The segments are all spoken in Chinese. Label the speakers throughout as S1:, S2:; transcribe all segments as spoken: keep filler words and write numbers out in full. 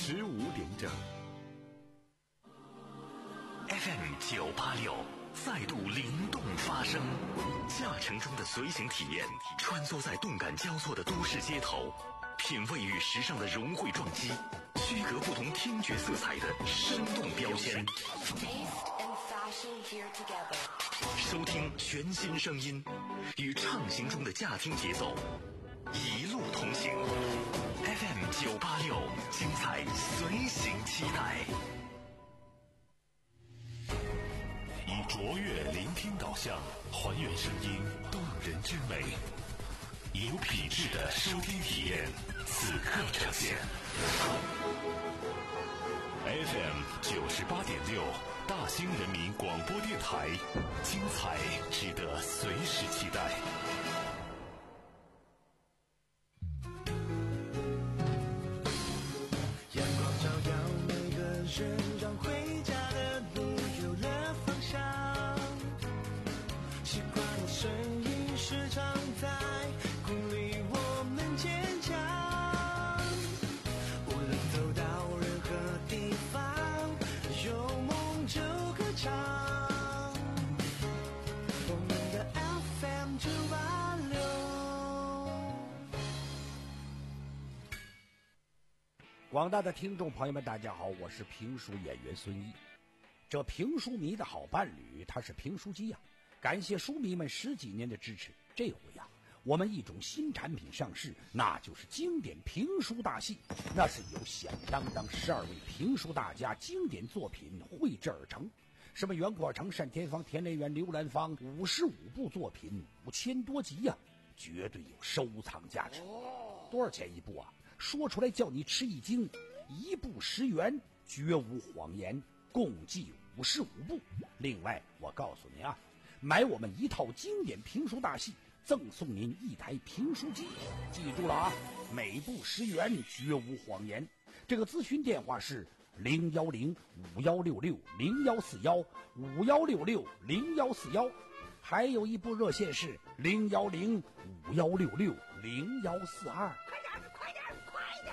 S1: 十五点整。
S2: F M 九八六再度灵动发声，驾乘中的随行体验，穿梭在动感交错的都市街头，品味与时尚的融汇撞击，区隔不同听觉色彩的生动标签。收听全新声音，与畅行中的驾听节奏一路同行。F M 九八六，精彩随行期待。以卓越聆听导向，还原声音动人之美，以有品质的收听体验，此刻呈现。F M 九十八点六，大兴人民广播电台，精彩值得随时期待。
S3: 阳光照耀每个人，让回家的路有了方向。习惯的声音时常在鼓励我们坚强。无论走到任何地方，有梦就歌唱。我们的 F M 九八六。
S4: 广大的听众朋友们，大家好，我是评书演员孙一。这评书迷的好伴侣，他是评书机呀、啊。感谢书迷们十几年的支持，这回呀、啊，我们一种新产品上市，那就是经典评书大戏。那是由响当当十二位评书大家经典作品绘制而成，什么袁阔成、单田芳、田连元、刘兰芳，五十五部作品，五千多集呀、啊，绝对有收藏价值。多少钱一部啊？说出来叫你吃一惊，一部十元，绝无谎言，共计五十五部。另外，我告诉你啊，买我们一套经典评书大戏，赠送您一台评书机。记住了啊，每部十元，绝无谎言。这个咨询电话是零幺零五幺六六零幺四幺五幺六六零幺四幺，还有一部热线是零幺零五幺六六零幺四二。
S5: 快点，快点，快点！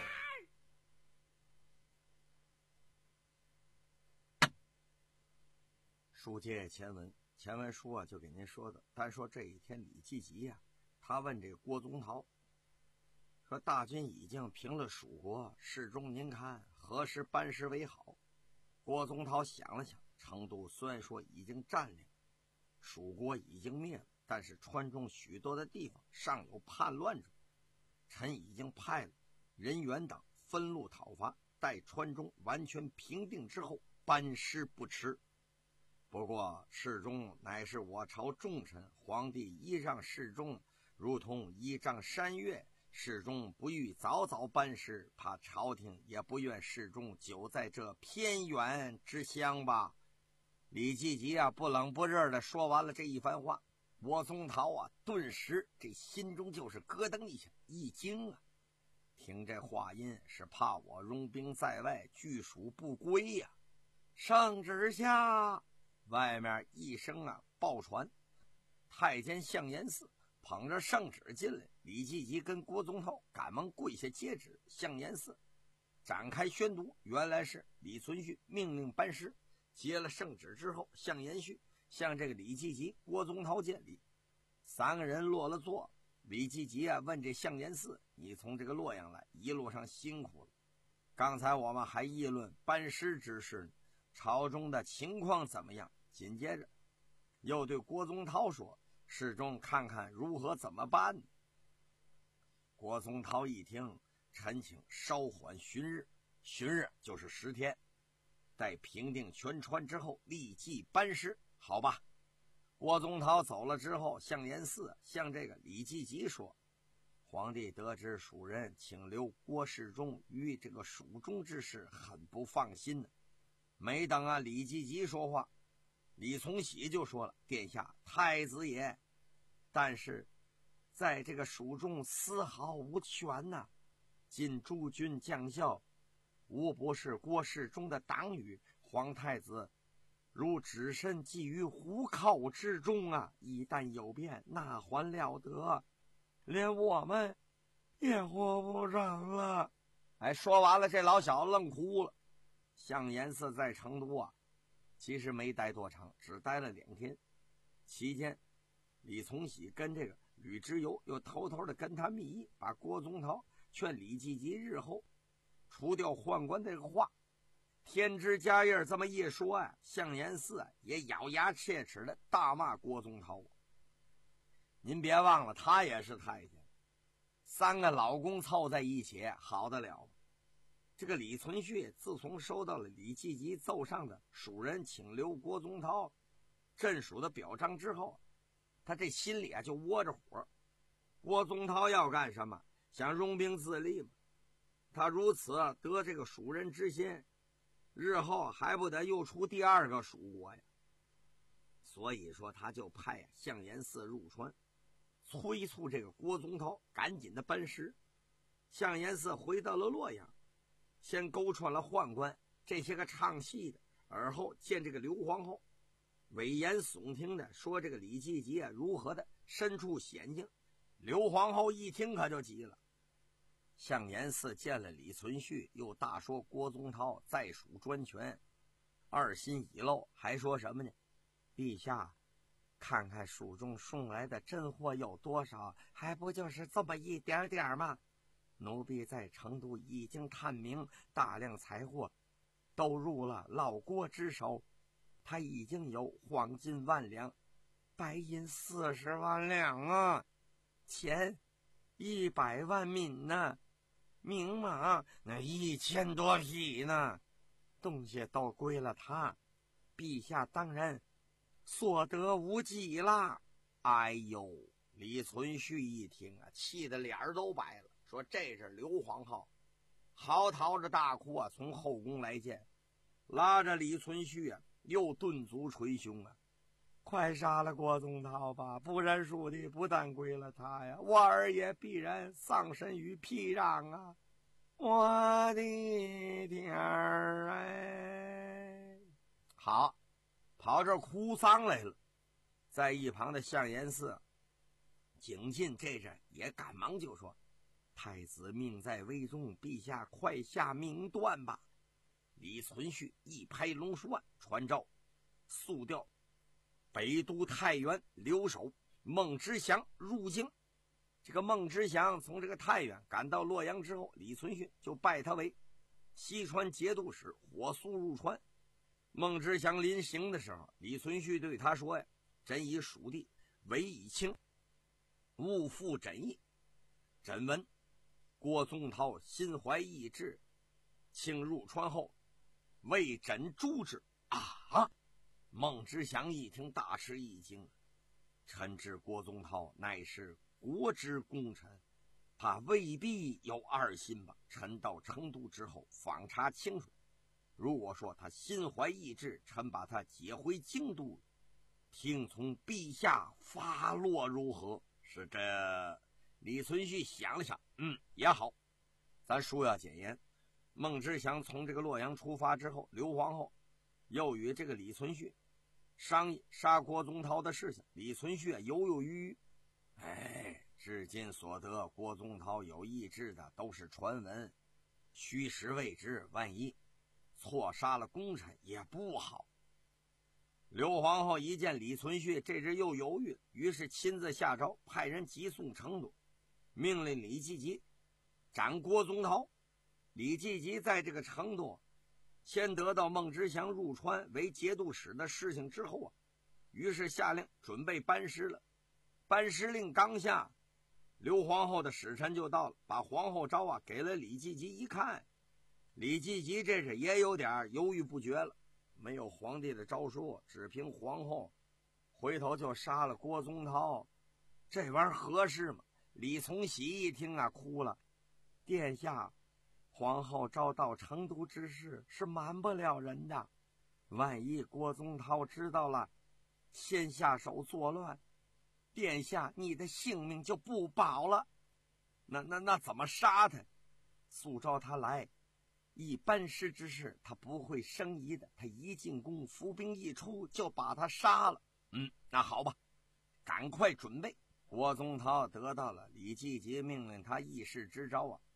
S6: 书接前文。前文书啊，就给您说的。单说这一天，李继吉呀、啊，他问这个郭宗涛说：“大军已经平了蜀国，世中您看何时班师为好？”郭宗涛想了想，成都虽然说已经占领，蜀国已经灭了，但是川中许多的地方尚有叛乱中，臣已经派了人员等分路讨伐，待川中完全平定之后，班师不迟。不过世中乃是我朝重臣，皇帝依仗世中如同依仗山岳，世中不欲早早班师，怕朝廷也不愿世中久在这偏远之乡吧。李继吉啊，不冷不热的说完了这一番话，郭宗涛啊，顿时这心中就是咯噔一下，一惊啊！听这话音，是怕我戎兵在外，拒蜀不归呀、啊！圣旨下！外面一声啊报传，太监向延嗣捧着圣旨进来，李继吉跟郭宗涛赶忙跪下接旨。向延嗣展开宣读，原来是李存勖命令班师。接了圣旨之后，向延续向这个李继吉、郭宗涛见礼，三个人落了座。李继吉啊问这向延嗣：“你从这个洛阳来，一路上辛苦了，刚才我们还议论班师之事呢，朝中的情况怎么样？”紧接着又对郭宗涛说：“世中看看如何怎么办？”郭宗涛一听，臣请稍缓旬日，旬日就是十天，待平定全川之后立即班师，好吧？郭宗涛走了之后，向延嗣向这个李继吉说：“皇帝得知蜀人请留郭世忠于这个蜀中之事，很不放心呢。”没等啊李继吉说话，李从喜就说了：“殿下，太子也，但是在这个蜀中丝毫无权呐、啊。今诸军将校无不是郭世忠的党羽，皇太子如只身寄于虎口之中啊！一旦有变，那还了得？连我们也活不成了。” 哎，说完了，这老小子愣哭了。向延嗣在成都啊，其实没待多长，只待了两天。期间，李从喜跟这个吕知游又偷偷的跟他密议，把郭宗涛劝李继吉日后除掉宦官这个话。天之家业这么一说呀、啊，向延嗣啊也咬牙切齿的大骂郭宗涛。您别忘了，他也是太监，三个老公凑在一起，好得了。这个李存勖自从收到了李继吉奏上的蜀人请留郭宗涛镇蜀的表彰之后，他这心里啊就窝着火。郭宗涛要干什么？想拥兵自立嘛。他如此得这个蜀人之心，日后还不得又出第二个蜀国呀？所以说他就派啊向延嗣入川，催促这个郭宗涛赶紧的班师。向延嗣回到了洛阳，先勾串了宦官这些个唱戏的，而后见这个刘皇后，危言耸听的说这个李继吉啊如何的身处险境。刘皇后一听可就急了。向延嗣见了李存勖，又大说郭宗涛在蜀专权，二心已露，还说什么呢？陛下，看看蜀中送来的珍货有多少，还不就是这么一点点吗？奴婢在成都已经探明，大量财货都入了老郭之手，他已经有黄金万两，白银四十万两啊，钱一百万闽呢，名马那一千多匹呢，东西都归了他，陛下当然所得无几啦。哎呦，李存勖一听啊，气得脸都白了，说这是刘皇后，嚎啕着大哭啊，从后宫来见，拉着李存勖啊，又顿足捶胸啊，快杀了郭宗涛吧，不然蜀地不但归了他呀，我儿也必然丧身于僻壤啊！我的天儿哎！好，跑这儿哭丧来了。在一旁的向延嗣、景进这阵也赶忙就说：“太子命在危中，陛下快下命断吧。”李存勖一拍龙书案，传诏速调北都太原留守孟知祥入京。这个孟知祥从这个太原赶到洛阳之后，李存勖就拜他为西川节度使，火速入川。孟知祥临行的时候，李存勖对他说呀：“朕以蜀地为以轻，勿负朕意。朕闻郭宗涛心怀异志，请入川后为朕诛之。”啊！孟知祥一听大吃一惊，臣知郭宗涛乃是国之功臣，他未必有二心吧？臣到成都之后访查清楚，如果说他心怀异志，臣把他解回京都，听从陛下发落如何？是这李存勖想了想，嗯，也好，咱书要简言。孟知祥从这个洛阳出发之后，刘皇后又与这个李存勖商议杀郭宗涛的事情。李存勖犹犹豫豫，哎，至今所得郭宗涛有意志的都是传闻，虚实未知，万一错杀了功臣也不好。刘皇后一见李存勖这只又犹豫，于是亲自下诏，派人急送成都，命令李继吉斩郭宗涛。李继吉在这个成都先得到孟知祥入川为节度使的事情之后啊，于是下令准备班师了。班师令刚下，刘皇后的使臣就到了，把皇后诏啊给了李继吉一看，李继吉这是也有点犹豫不决了。没有皇帝的诏书，只凭皇后回头就杀了郭宗涛，这玩意儿合适吗？李从喜一听啊，哭了：“殿下，皇后召到成都之事是瞒不了人的，万一郭宗涛知道了，先下手作乱，殿下你的性命就不保了。那那那怎么杀他？速召他来，以班师之事，他不会生疑的。他一进宫，伏兵一出，就把他杀了。嗯，那好吧，赶快准备。”郭宗涛得到了李继吉命令他议事之诏啊，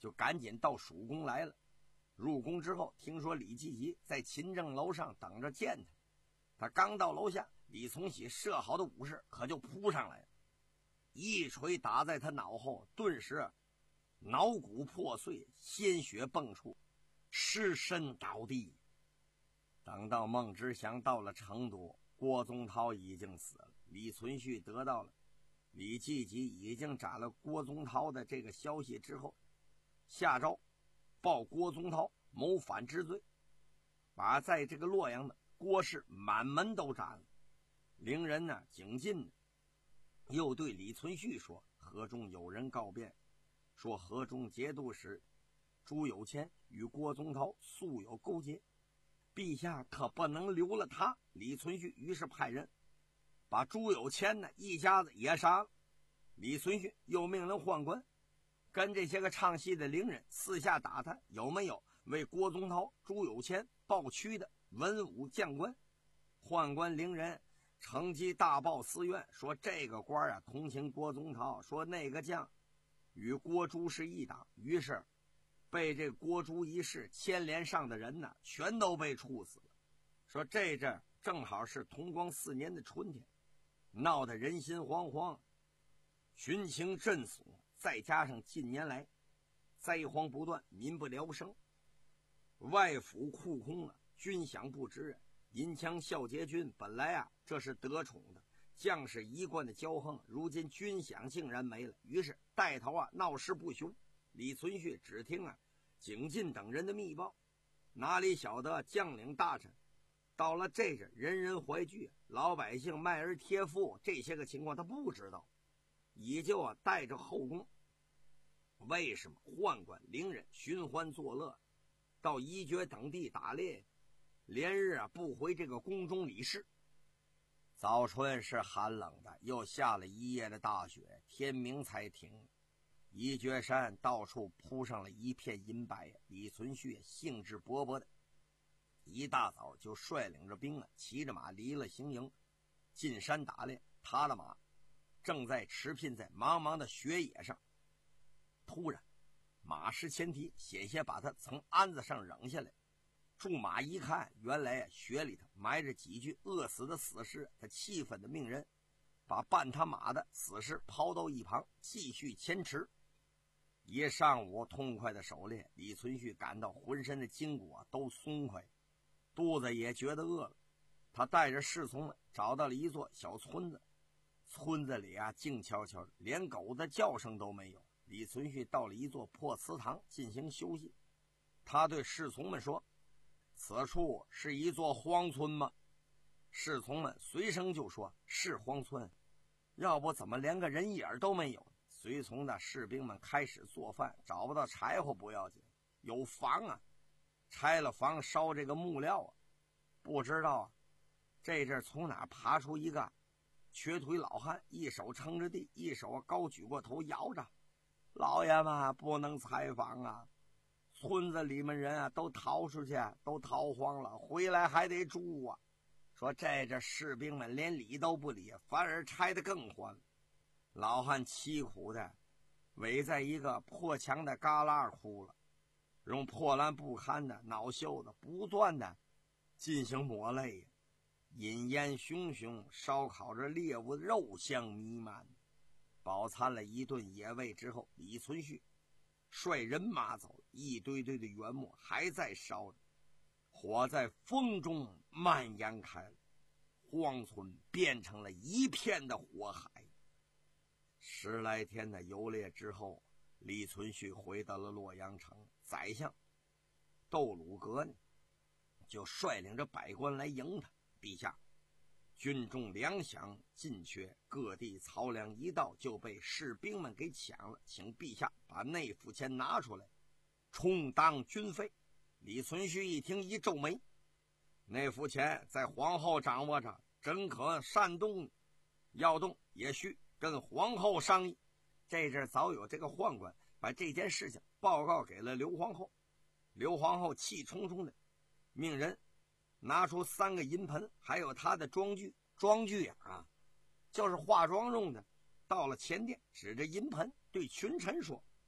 S6: 就赶紧到蜀宫来了。入宫之后，听说李继吉在勤政楼上等着见他。他刚到楼下，李从禧设好的武士可就扑上来了，一锤打在他脑后，顿时脑骨破碎，鲜血迸出，尸身倒地。等到孟知祥到了成都，郭宗涛已经死了，李存勖得到了李继吉已经斩了郭宗涛的这个消息之后，下诏报郭宗涛谋反之罪，把在这个洛阳的郭氏满门都斩了。伶人呢，景进呢，又对李存勖说，河中有人告变，说河中节度使朱有谦与郭宗涛素有勾结，陛下可不能留了他。李存勖于是派人把朱有谦呢一家子也杀了。李存勖又命令宦官跟这些个唱戏的伶人私下打探有没有为郭宗涛、朱有谦报屈的文武将官。宦官伶人乘机大报私怨，说这个官啊同情郭宗涛，说那个将与郭朱是一党，于是被这郭朱一事牵连上的人呢全都被处死了。说这阵正好是同光四年的春天，闹得人心惶惶，群情震悚，再加上近年来灾荒不断，民不聊生，外府库空啊，军饷不支。银枪孝节军本来啊这是得宠的，将士一贯的骄横，如今军饷竟然没了，于是带头啊闹事不休。李存勖只听啊景进等人的密报，哪里晓得将领大臣到了这阵人人怀惧，老百姓卖儿贴富，这些个情况他不知道，也就啊带着后宫为什么宦官伶人寻欢作乐，到宜爵等地打猎，连日啊不回这个宫中理事。早春是寒冷的，又下了一夜的大雪，天明才停。宜爵山到处铺上了一片银白，李存勖兴致勃勃的一大早就率领着兵啊骑着马离了行营，进山打猎。他的马正在驰聘在茫茫的雪野上，突然马失前蹄，险些把他从鞍子上扔下来。驻马一看，原来雪里头埋着几具饿死的死尸，他气愤的命人把绊他马的死尸抛到一旁，继续前驰。一上午痛快的狩猎，李存勖感到浑身的筋骨啊都松快，肚子也觉得饿了。他带着侍从们找到了一座小村子，村子里啊静悄悄的，连狗的叫声都没有。李存勖到了一座破祠堂进行休息，他对侍从们说，此处是一座荒村吗？侍从们随声就说，是荒村，要不怎么连个人影都没有。随从的士兵们开始做饭，找不到柴火不要紧，有房啊，拆了房烧这个木料啊。不知道啊这阵从哪爬出一个瘸腿老汉，一手撑着地，一手高举过头摇着，老爷们不能采访啊，村子里面人啊都逃出去，都逃荒了，回来还得住啊。说这这士兵们连理都不理，反而拆得更欢。老汉凄苦的围在一个破墙的旮旯哭了，用破烂不堪的恼袖子不断的进行抹泪，饮烟熊熊，烧烤着猎物的肉香弥漫。饱餐了一顿野味之后，李存勖率人马走了，一堆堆的原木还在烧着，火在风中蔓延开了，荒村变成了一片的火海。十来天的游猎之后，李存勖回到了洛阳城，宰相窦鲁阁呢就率领着百官来迎他。陛下，军中粮饷尽缺，各地漕粮一到就被士兵们给抢了，请陛下把内府钱拿出来充当军费。李存勖一听一皱眉，内府钱在皇后掌握着，真可煽动，要动也需跟皇后商议。这阵早有这个宦官把这件事情报告给了刘皇后，刘皇后气冲冲的命人拿出三个银盆，还有他的妆具，妆具啊就是化妆用的，到了前殿指着银盆对群臣说，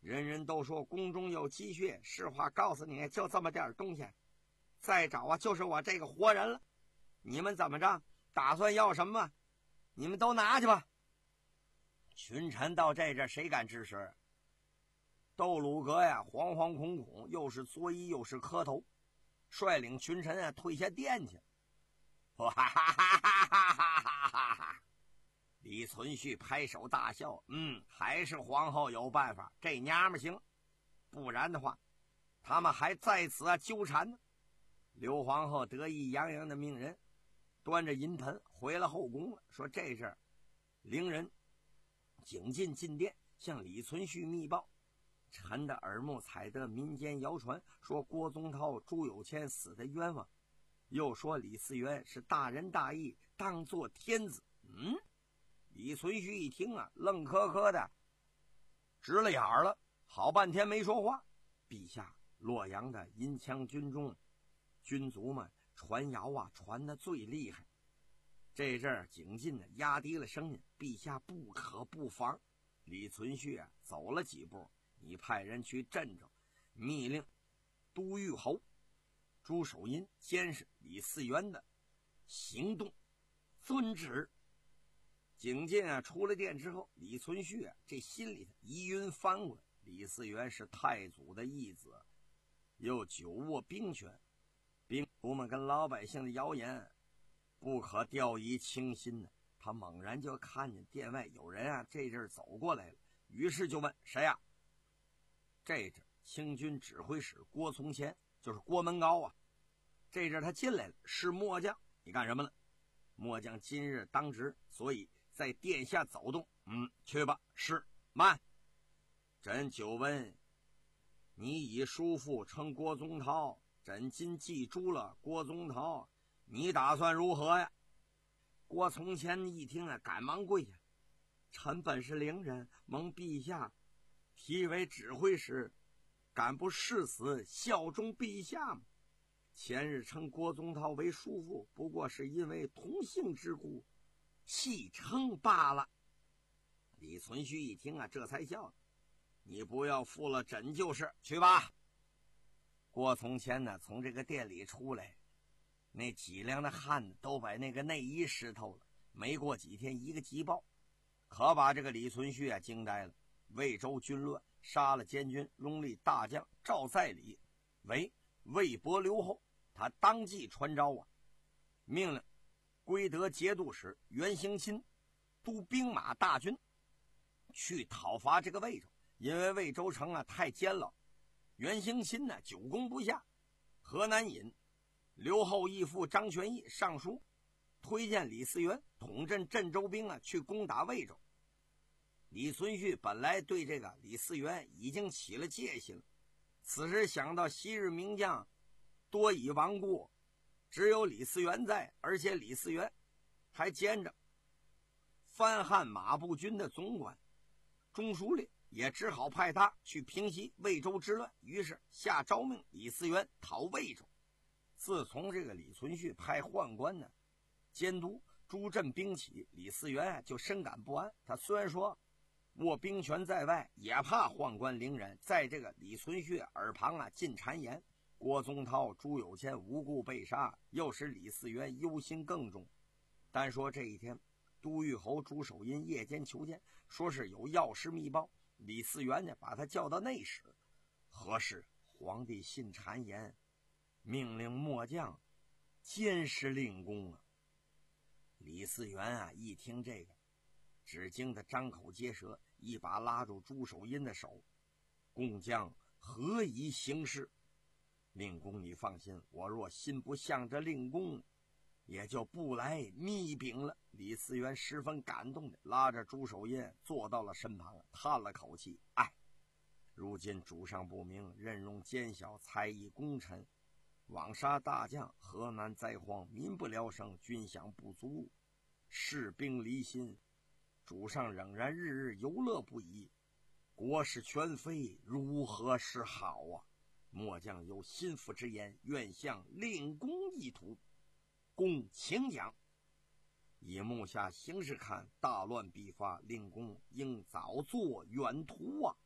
S6: 人人都说宫中有积穴，实话告诉你，就这么点东西，再找啊就是我这个活人了。你们怎么着？打算要什么？你们都拿去吧。群臣到这阵谁敢吱声？窦鲁阁呀，惶惶恐恐，又是作揖又是磕头，率领群臣啊退下殿去。哈哈哈哈哈哈哈哈！李存勖拍手大笑，嗯，还是皇后有办法，这娘们行，不然的话，他们还在此啊纠缠呢。刘皇后得意洋洋的命人端着银盆回了后宫了，说这事儿，伶人景进进殿向李存勖密报，臣的耳目采得民间谣传，说郭宗涛、朱有谦死的冤枉，又说李嗣源是大仁大义，当作天子。嗯，李存勖一听啊，愣磕磕的直了眼儿了，好半天没说话。陛下，洛阳的银枪军中军卒们传谣啊，传得最厉害。这阵儿景进呢压低了声音，陛下不可不防。李存勖啊走了几步，你派人去镇着，密令都御侯朱守殷监视李嗣源的行动，遵旨。景进啊出了殿之后，李存勖啊这心里头疑云翻滚，李嗣源是太祖的义子，又久握兵权，兵卒们跟老百姓的谣言不可掉以轻心呢。他猛然就看见殿外有人啊这阵走过来了，于是就问谁呀、啊？这阵清军指挥使郭从前，就是郭门高啊。这阵他进来了，是末将，你干什么呢？末将今日当值，所以在殿下走动。嗯，去吧。是。慢。朕久闻你以叔父称郭宗涛，朕今记住了郭宗涛，你打算如何呀？郭从前一听啊，赶忙跪下，臣本是伶人，蒙陛下提为指挥使，敢不誓死效忠陛下吗？前日称郭宗涛为叔父，不过是因为同姓之故，戏称罢了。李存勖一听啊，这才笑了，你不要负了朕就是，去吧。郭从前呢，从这个店里出来，那脊梁的汗都把那个内衣湿透了。没过几天，一个急报，可把这个李存勖啊惊呆了。魏州军乱，杀了监军拥立大将赵在礼为魏博留后，他当即传召啊，命令归德节度使袁行钦督兵马大军去讨伐这个魏州。因为魏州城啊太坚牢，袁行钦呢久攻不下。河南尹留后义父张玄义上书推荐李嗣源统镇镇州兵啊去攻打魏州。李存勖本来对这个李嗣源已经起了戒心了，此时想到昔日名将多已亡故，只有李嗣源在，而且李嗣源还兼着藩汉马步军的总管中书令，也只好派他去平息魏州之乱。于是下诏命李嗣源讨魏州。自从这个李存勖派宦官呢监督诸镇兵起，李嗣源就深感不安。他虽然说握兵权在外，也怕宦官伶人在这个李存勖耳旁啊进谗言，郭宗涛、朱有谦无故被杀，又使李嗣源忧心更重。单说这一天，都御侯朱守殷夜间求见，说是有要事密报。李嗣源呢把他叫到内室，何事？皇帝信谗言，命令末将监视令公啊。李嗣源啊一听这个，只惊得张口结舌，一把拉住朱守殷的手，公将何以行事？令公你放心，我若心不向着令公，也就不来密禀了。李嗣源十分感动的拉着朱守殷坐到了身旁，叹了口气，哎，如今主上不明，任用奸小，才艺功臣，枉杀大将，河南灾荒，民不聊生，军饷不足，士兵离心，主上仍然日日游乐不已，国事全非，如何是好啊？末将有心腹之言，愿向令公一图。公请讲。以目下形势看，大乱必发，令公应早作远图啊！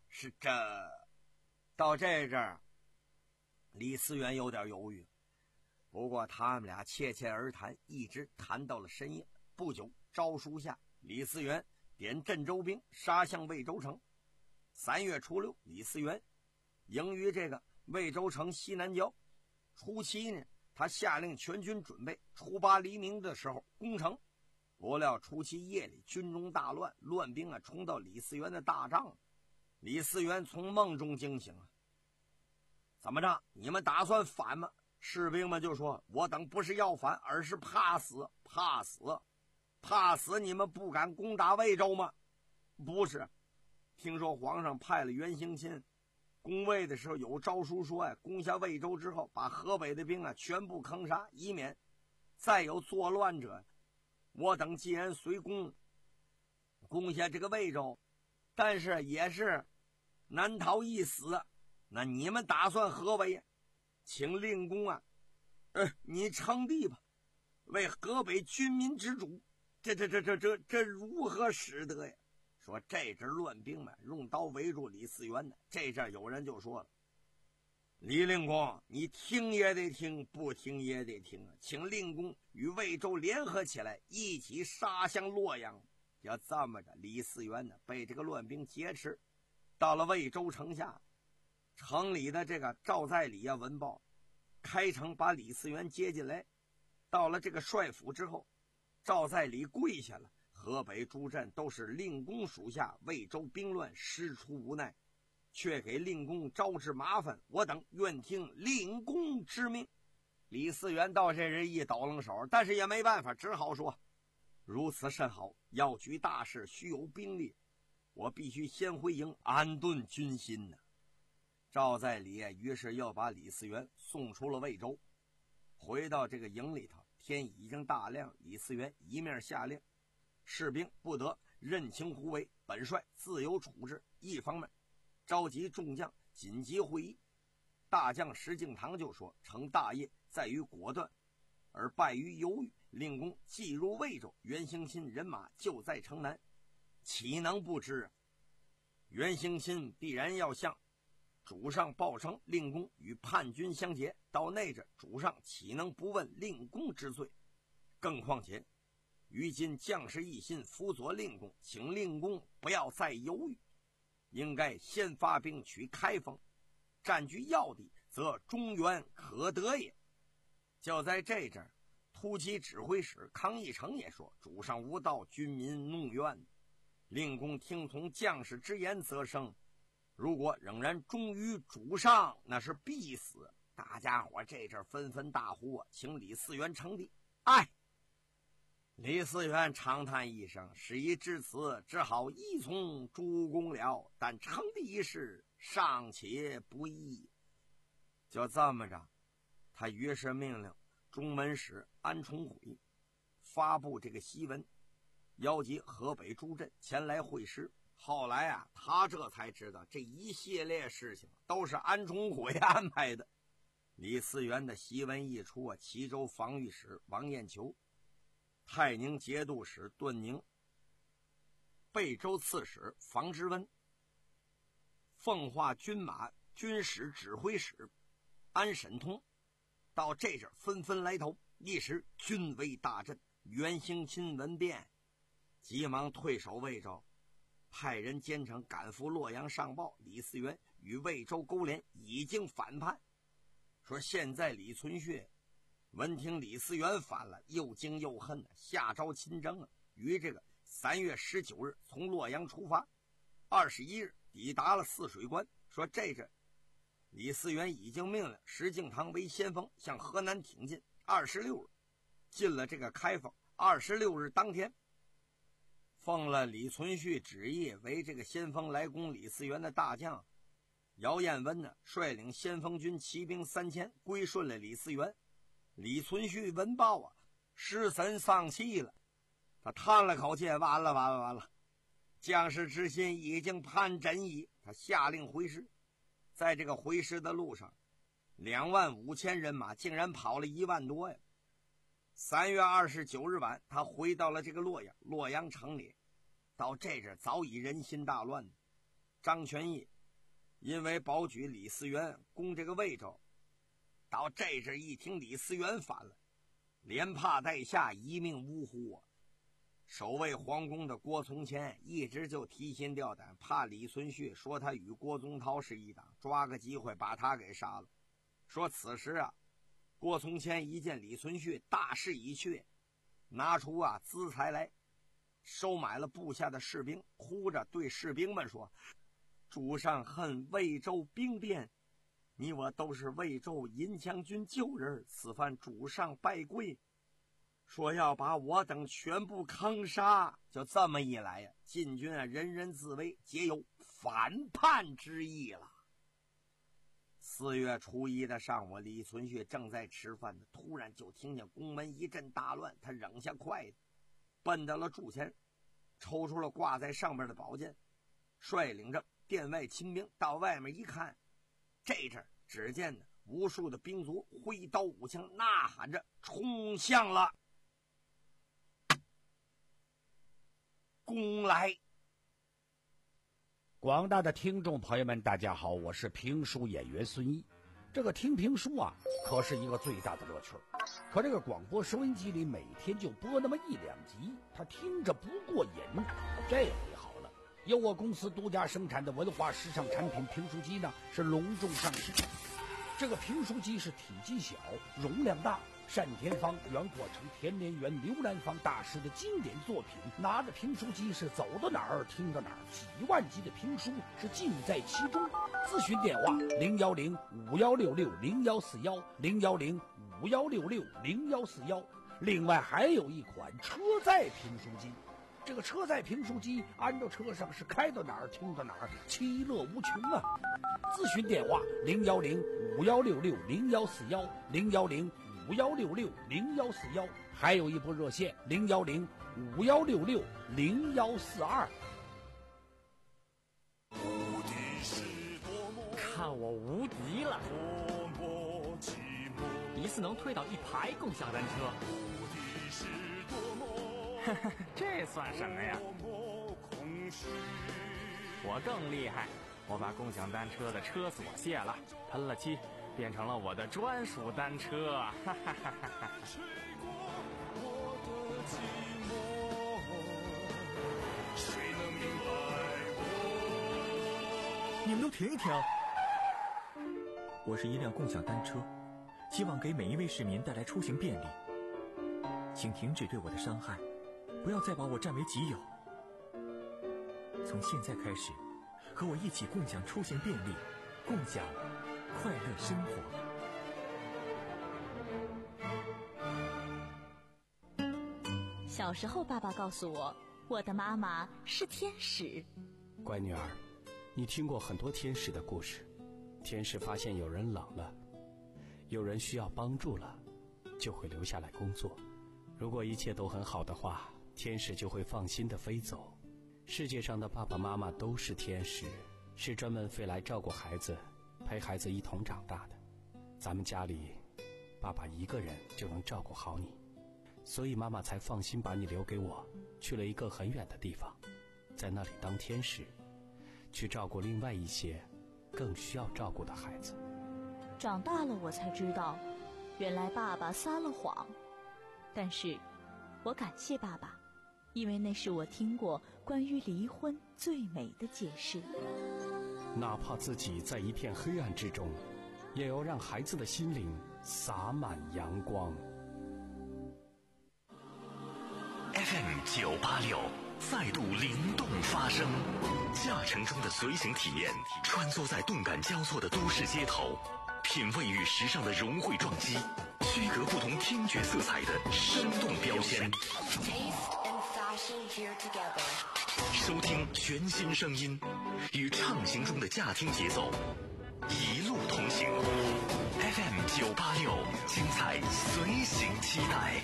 S6: 是这。到这阵儿，李嗣源有点犹豫，不过他们俩切切而谈，一直谈到了深夜。不久，诏书下，李嗣源点镇州兵杀向魏州城。三月初六，李嗣源营于这个魏州城西南郊。初七呢，他下令全军准备，初八黎明的时候攻城。不料初七夜里军中大乱，乱兵啊冲到李嗣源的大帐。李嗣源从梦中惊醒啊，怎么着？你们打算反吗？士兵们就说：“我等不是要反，而是怕死，怕死，怕死！你们不敢攻打魏州吗？”不是，听说皇上派了袁行钦攻魏的时候有诏书说呀，攻下魏州之后，把河北的兵啊全部坑杀，以免再有作乱者。我等既然随攻攻下这个魏州，但是也是难逃一死。那你们打算何为呀？请令公啊，呃，你称帝吧，为河北军民之主。这这这这这这如何使得呀？说这支乱兵们用刀围住李嗣源的。这阵有人就说了：“李令公，你听也得听，不听也得听啊！请令公与魏州联合起来，一起杀向洛阳。”就这么着，李嗣源呢被这个乱兵劫持，到了魏州城下。城里的这个赵在礼啊闻报，开城把李嗣源接进来。到了这个帅府之后，赵在礼跪下了。河北诸镇都是令公属下，魏州兵乱，师出无奈，却给令公招致麻烦，我等愿听令公之命。李嗣源到这人一抖楞手，但是也没办法，只好说：“如此甚好，要举大事，须有兵力，我必须先回营安顿军心呢。”赵在礼于是要把李嗣源送出了魏州。回到这个营里头，天已经大亮，李嗣源一面下令，士兵不得任情胡为，本帅自有处置。一方面召集众将紧急会议。大将石敬瑭就说：“成大业在于果断，而败于犹豫。令公既入魏州，袁行钦人马就在城南，岂能不知？袁行钦必然要向主上报称令公与叛军相结，到那阵主上岂能不问令公之罪？更况且于今将士一心辅佐令公，请令公不要再犹豫，应该先发兵取开封，占据要地，则中原可得也。”就在这阵，突骑指挥使康义成也说：“主上无道，军民怒怨，令公听从将士之言则生，如果仍然忠于主上，那是必死。”大家伙这阵纷纷大呼啊，请李嗣源称帝。哎，李嗣源长叹一声，事已至此，只好依从主公了。但称帝一事尚且不易。就这么着，他于是命令中门使安重悔发布这个檄文，邀集河北诸镇前来会师。后来啊，他这才知道这一系列事情都是安重悔安排的。李嗣源的檄文一出啊，齐州防御使王彦求、泰宁节度使顿宁、贝州刺史房之温、奉化军马军使指挥使安审通，到这阵纷纷来投，一时军威大振。袁行钦闻变，急忙退守魏州，派人兼程赶赴洛阳上报，李嗣源与魏州勾连，已经反叛。说现在李存勖闻听李嗣源反了，又惊又恨，下诏亲征啊，于这个三月十九日从洛阳出发，二十一日抵达了泗水关。说这阵李嗣源已经命令石敬瑭为先锋向河南挺进，二十六日进了这个开封。二十六日当天，奉了李存勖旨意为这个先锋来攻李嗣源的大将姚彦温呢，率领先锋军骑兵三千归顺了李嗣源。李存勖闻报啊，失神丧气了，他叹了口气，完了完了完了，将士之心已经叛真矣。他下令回师，在这个回师的路上，两万五千人马竟然跑了一万多呀。三月二十九日晚，他回到了这个洛阳，洛阳城里，到这阵早已人心大乱。张全义因为保举李嗣源攻这个魏州。到这阵一听李嗣源反了，连怕带吓，一命呜呼啊！守卫皇宫的郭从谦一直就提心吊胆，怕李存勖说他与郭宗涛是一党，抓个机会把他给杀了。说此时啊，郭从谦一见李存勖大势已去，拿出啊资财来，收买了部下的士兵，呼着对士兵们说：“主上恨魏州兵变，你我都是魏州银将军旧人，此番主上拜跪，说要把我等全部坑杀。”就这么一来呀，晋军啊人人自危，皆有反叛之意了。四月初一的上午，李存勖正在吃饭呢，突然就听见宫门一阵大乱，他扔下筷子，奔到了柱前，抽出了挂在上边的宝剑，率领着殿外亲兵到外面一看，这阵只见呢无数的兵卒挥刀舞枪，呐喊着冲向了宫来。
S4: 广大的听众朋友们，大家好，我是评书演员孙一。这个听评书啊，可是一个最大的乐趣。可这个广播收音机里每天就播那么一两集，他听着不过瘾。这回好了，由我公司独家生产的文化时尚产品评书机呢，是隆重上市。这个评书机是体积小，容量大，单田芳、袁阔成、田连元、刘兰芳大师的经典作品，拿着评书机是走到哪儿听到哪儿，几万集的评书是尽在其中。咨询电话零幺零五幺六六零幺四幺零幺零五幺六六零幺四幺。另外还有一款车载评书机，这个车载评书机安到车上是开到哪儿听到哪儿，其乐无穷啊！咨询电话零幺零五幺六六零幺四幺零幺零五幺六六零幺四幺，还有一部热线零幺零五幺六六零幺四二。
S1: 看我无敌了！一次能推倒一排共享单车，这算什么呀？我更厉害，我把共享单车的车锁卸了，喷了漆，变成了我的专属单车。哈哈哈哈！
S7: 你们都停一停！我是一辆共享单车，希望给每一位市民带来出行便利。请停止对我的伤害，不要再把我占为己有。从现在开始，和我一起共享出行便利，共享快乐生
S8: 活。小时候，爸爸告诉我，我的妈妈是天使。
S9: 乖女儿，你听过很多天使的故事。天使发现有人冷了，有人需要帮助了，就会留下来工作。如果一切都很好的话，天使就会放心地飞走。世界上的爸爸妈妈都是天使，是专门飞来照顾孩子，陪孩子一同长大的。咱们家里，爸爸一个人就能照顾好你，所以妈妈才放心把你留给我，去了一个很远的地方，在那里当天使，去照顾另外一些更需要照顾的孩子。
S8: 长大了我才知道，原来爸爸撒了谎。但是我感谢爸爸，因为那是我听过关于离婚最美的解释。
S9: 哪怕自己在一片黑暗之中，也要让孩子的心灵洒满阳光。
S2: F M 九八六再度灵动发声，驾乘中的随行体验，穿梭在动感交错的都市街头，品味与时尚的融汇撞击，区隔不同听觉色彩的生动标签。收听全新声音，与畅行中的驾听节奏，一路同行。F M 九八六，精彩随行期待。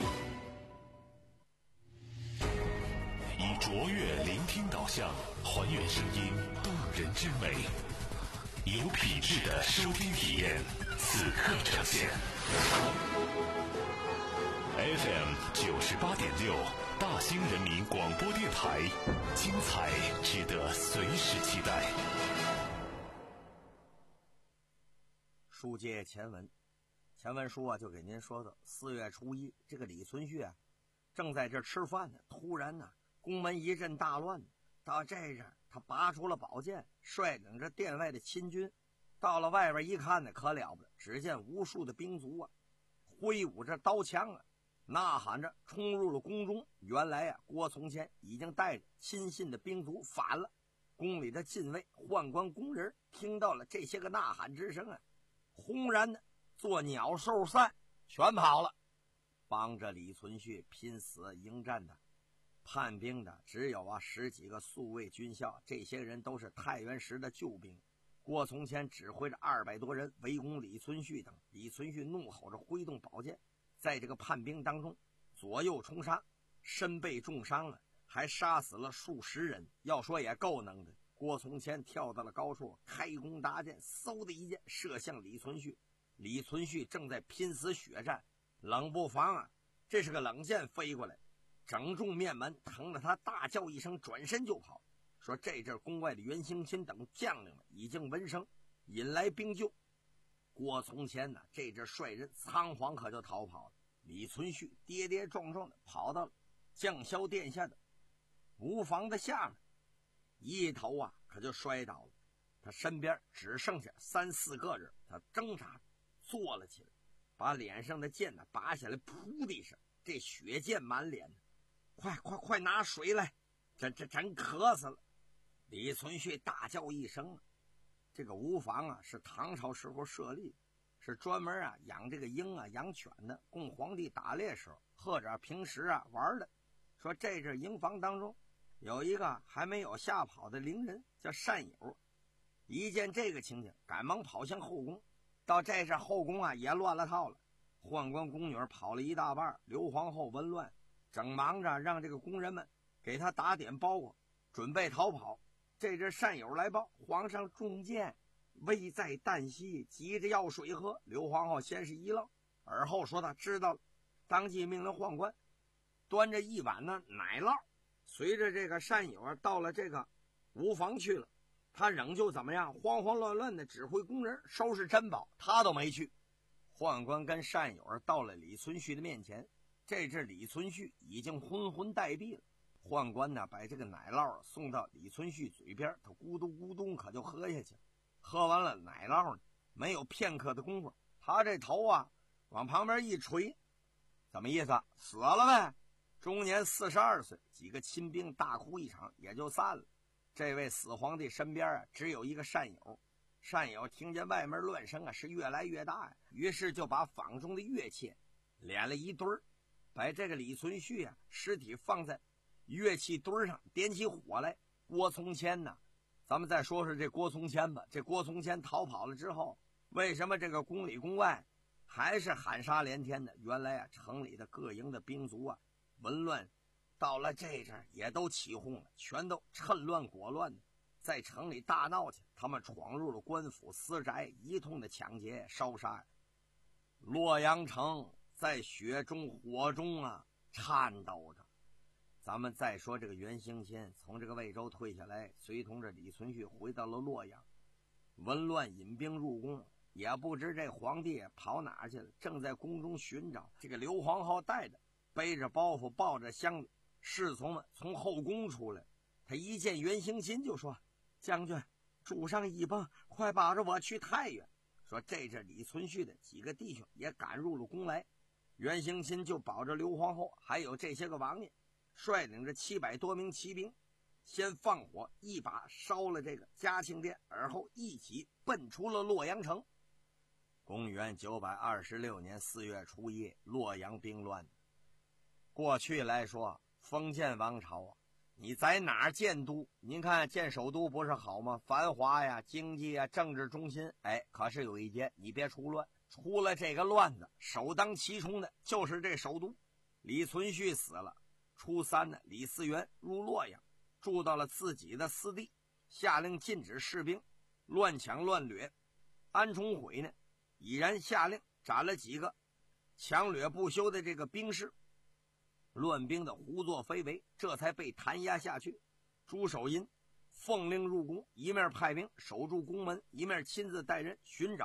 S2: 以卓越聆听导向，还原声音动人之美，有品质的收听体验，此刻呈现。F M 九十八点六，大兴人民广播电台，精彩值得随时期待。
S6: 书接前文，前文书啊就给您说的四月初一，这个李存勖啊正在这吃饭呢，突然呢、啊、宫门一阵大乱，到这儿他拔出了宝剑，率领着殿外的亲军到了外边一看呢，可了不得，只见无数的兵卒啊挥舞着刀枪啊，呐喊着冲入了宫中。原来啊郭从谦已经带着亲信的兵卒反了。宫里的禁卫宦官宫人听到了这些个呐喊之声啊，轰然的做鸟兽散，全跑了。帮着李存勖拼死迎战的叛兵的只有啊十几个宿卫军校，这些人都是太原时的救兵。郭从谦指挥着二百多人围攻李存勖等，李存勖怒吼着挥动宝剑，在这个叛兵当中左右冲杀，身被重伤了，还杀死了数十人，要说也够能的。郭从谦跳到了高处，开弓搭箭，嗖的一箭射向李存勖。李存勖正在拼死血战，冷不防啊，这是个冷箭飞过来，正中面门，疼得他大叫一声，转身就跑。说这阵宫外的袁兴钦等将领们已经闻声引来兵救。郭从谦呢、啊，这阵率人仓皇可就逃跑了。李存勖跌跌撞撞的跑到了将校殿下的屋房的下面，一头啊可就摔倒了。他身边只剩下三四个人，他挣扎坐了起来，把脸上的剑呢拔下来，噗的一声，这血溅满脸呢。快快快拿水来，这这真渴死了。李存勖大叫一声。这个吴房啊是唐朝时候设立，是专门啊养这个鹰啊养犬的，供皇帝打猎时候或者平时啊玩的。说这阵营房当中有一个还没有吓跑的伶人叫单友，一见这个情景赶忙跑向后宫。到这阵后宫啊也乱了套了，宦官宫女跑了一大半，刘皇后闻乱正忙着让这个宫人们给他打点包裹，准备逃跑。这阵单友来报，皇上中箭，危在旦夕，急着要水喝。刘皇后先是一愣，而后说他知道了，当即命令宦官端着一碗的奶酪，随着这个单友到了这个吴房去了。他仍旧怎么样，慌慌乱乱的指挥工人收拾珍宝，他都没去。宦官跟单友到了李存勖的面前，这阵李存勖已经昏昏待毙了。宦官呢把这个奶酪送到李存勖嘴边，他咕嘟咕嘟可就喝下去。喝完了奶酪呢，没有片刻的功夫，他这头啊往旁边一垂，怎么意思？死了呗。终年四十二岁，几个亲兵大哭一场，也就散了。这位死皇帝身边啊只有一个单友。单友听见外面乱声啊是越来越大呀，于是就把房中的乐器敛了一堆儿，把这个李存勖啊尸体放在乐器堆上，点起火来。郭从谦呢，咱们再说说这郭从谦吧。这郭从谦逃跑了之后，为什么这个宫里宫外还是喊杀连天的？原来啊城里的各营的兵卒啊闻乱到了这阵也都起哄了，全都趁乱果乱的在城里大闹去。他们闯入了官府私宅，一通的抢劫烧杀。洛阳城在血中火中啊颤抖着。咱们再说这个袁兴钦从这个魏州退下来，随同着李存勖回到了洛阳。文乱引兵入宫，也不知这皇帝跑哪去了，正在宫中寻找。这个刘皇后带着背着包袱抱着箱子，侍从们从后宫出来。他一见袁兴钦就说：将军，主上一棒，快把着我去太原。说这阵李存勖的几个弟兄也赶入了宫来。袁兴钦就保着刘皇后还有这些个王爷，率领着七百多名骑兵，先放火一把烧了这个嘉庆殿，而后一起奔出了洛阳城。公元九百二十六年四月初一，洛阳兵乱。过去来说，封建王朝啊，你在哪儿建都？您看建首都不是好吗？繁华呀，经济呀，政治中心。哎，可是有一节，你别出乱，出了这个乱子，首当其冲的就是这首都。李存勖死了，初三呢，李嗣源入洛阳，住到了自己的私地，下令禁止士兵乱抢乱掠。安重悔呢，已然下令斩了几个强掠不休的这个兵士，乱兵的胡作非为，这才被弹压下去。朱守殷奉令入宫，一面派兵守住宫门，一面亲自带人寻找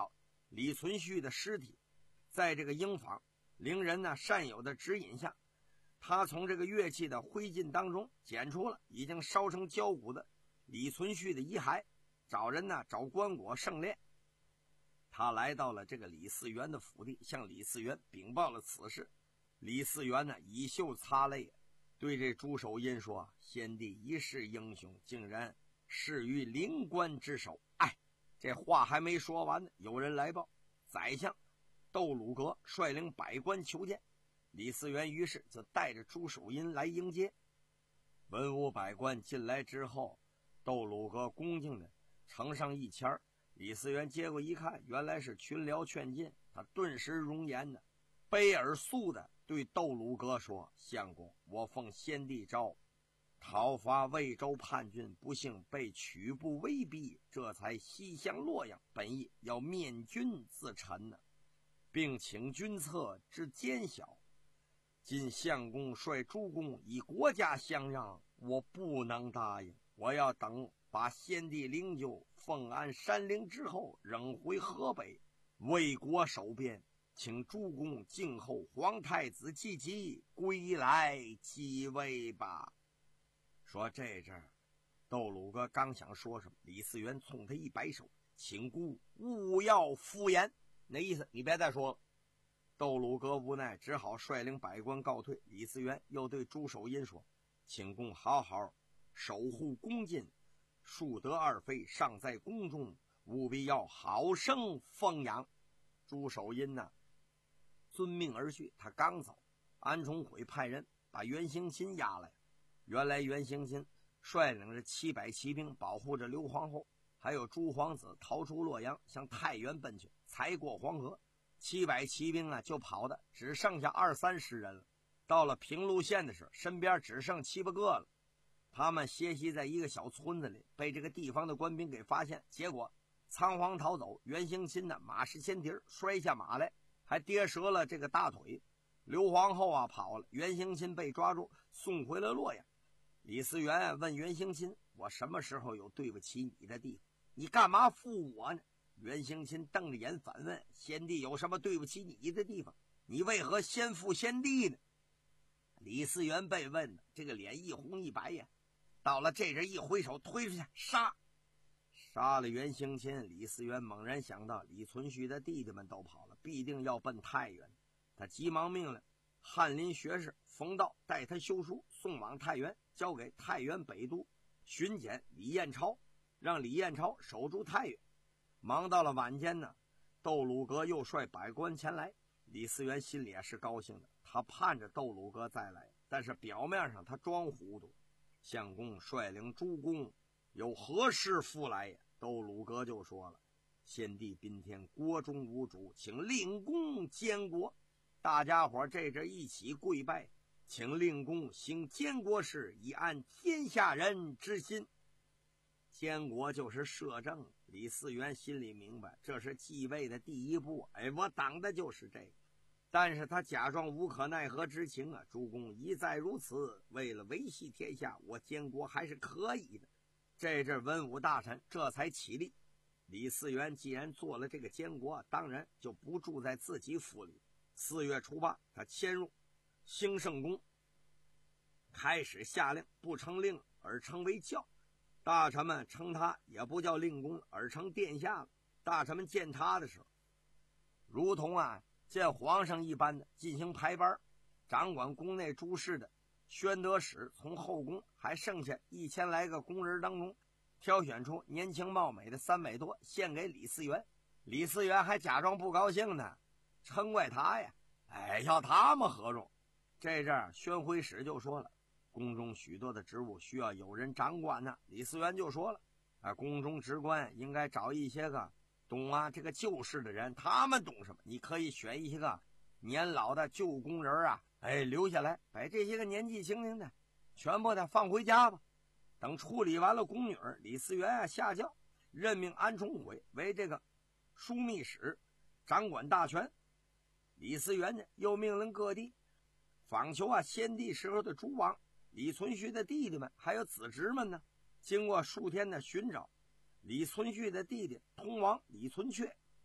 S6: 李存勖的尸体，在这个营房令人呢善友的指引下，他从这个乐器的灰烬当中捡出了已经烧成焦骨的李存勖的遗骸，找人呢找棺椁盛殓。他来到了这个李嗣源的府邸，向李嗣源禀报了此事。李嗣源呢以袖擦泪，对这朱守殷说：先帝一世英雄，竟然逝于灵官之手。哎，这话还没说完呢，有人来报，宰相窦鲁阁率领百官求见。李嗣源于是就带着朱守殷来迎接。文武百官进来之后，窦鲁阁恭敬的呈上一签，李嗣源接过一看，原来是群僚劝进，他顿时容颜的悲而肃的对窦鲁阁说：相公，我奉先帝诏讨伐魏州叛军，不幸被曲部威逼，这才西向洛阳，本意要面君自陈呢，并请君侧之奸小。今相公率诸公以国家相让，我不能答应，我要等把先帝灵柩奉安山陵之后，扔回河北为国守边，请诸公静候皇太子继即归来继位吧。说这阵儿，窦鲁阁刚想说什么，李嗣源冲他一摆手：请姑勿要敷衍。那意思你别再说了。窦鲁阁无奈，只好率领百官告退。李嗣源又对朱守殷说：请公好好守护宫禁，庶德二妃尚在宫中，务必要好生奉养。朱守殷呢遵命而去。他刚走，安重悔派人把袁行钦押来。原来袁行钦率领着七百骑兵保护着刘皇后还有朱皇子，逃出洛阳，向太原奔去。才过黄河，七百骑兵啊就跑的只剩下二三十人了。到了平陆县的时候，身边只剩七八个了。他们歇息在一个小村子里，被这个地方的官兵给发现，结果仓皇逃走。袁行钦呢马失前蹄，摔下马来，还跌折了这个大腿。刘皇后啊跑了，袁行钦被抓住，送回了洛阳。李嗣源问袁行钦：我什么时候有对不起你的地方？你干嘛负我呢？袁行钦瞪着眼反问：先帝有什么对不起你的地方？你为何先负先帝呢？李嗣源被问的这个脸一红一白呀，到了这人一挥手推出去杀。杀了袁行钦，李嗣源猛然想到李存勖的弟弟们都跑了，必定要奔太原。他急忙命令翰林学士冯道带他修书送往太原，交给太原北都巡检李彦超，让李彦超守住太原。忙到了晚间呢，窦鲁阁又率百官前来。李嗣源心里也是高兴的，他盼着窦鲁阁再来，但是表面上他装糊涂。相公率领诸公有何事复来呀？窦鲁阁就说了：先帝宾天，国中无主，请令公监国。大家伙这阵一起跪拜，请令公行监国事，以安天下人之心。监国就是摄政。李嗣源心里明白，这是继位的第一步，哎，我等的就是这个。但是他假装无可奈何之情啊，诸公一再如此，为了维系天下，我监国还是可以的。这阵文武大臣这才起立。李嗣源既然做了这个监国，当然就不住在自己府里。四月初八，他迁入兴圣宫，开始下令，不称令而称为教。大臣们称他也不叫令公，而称殿下了。大臣们见他的时候，如同啊见皇上一般的进行排班。掌管宫内诸事的宣德使从后宫还剩下一千来个宫人当中，挑选出年轻貌美的三百多，献给李嗣源。李嗣源还假装不高兴呢，称怪他呀，哎，要他们合中。这阵宣徽使就说了，宫中许多的职务需要有人掌管呢。李嗣源就说了，啊，宫中职官应该找一些个懂啊这个旧事的人，他们懂什么？你可以选一些个年老的旧宫人啊，哎，留下来，把这些个年纪轻轻的全部的放回家吧。等处理完了宫女，李嗣源啊下轿，任命安重悔为这个枢密使，掌管大权。李嗣源呢又命令各地访求啊先帝时候的诸王、李存勖的弟弟们还有子侄们呢。经过数天的寻找，李存勖的弟弟通王李存勖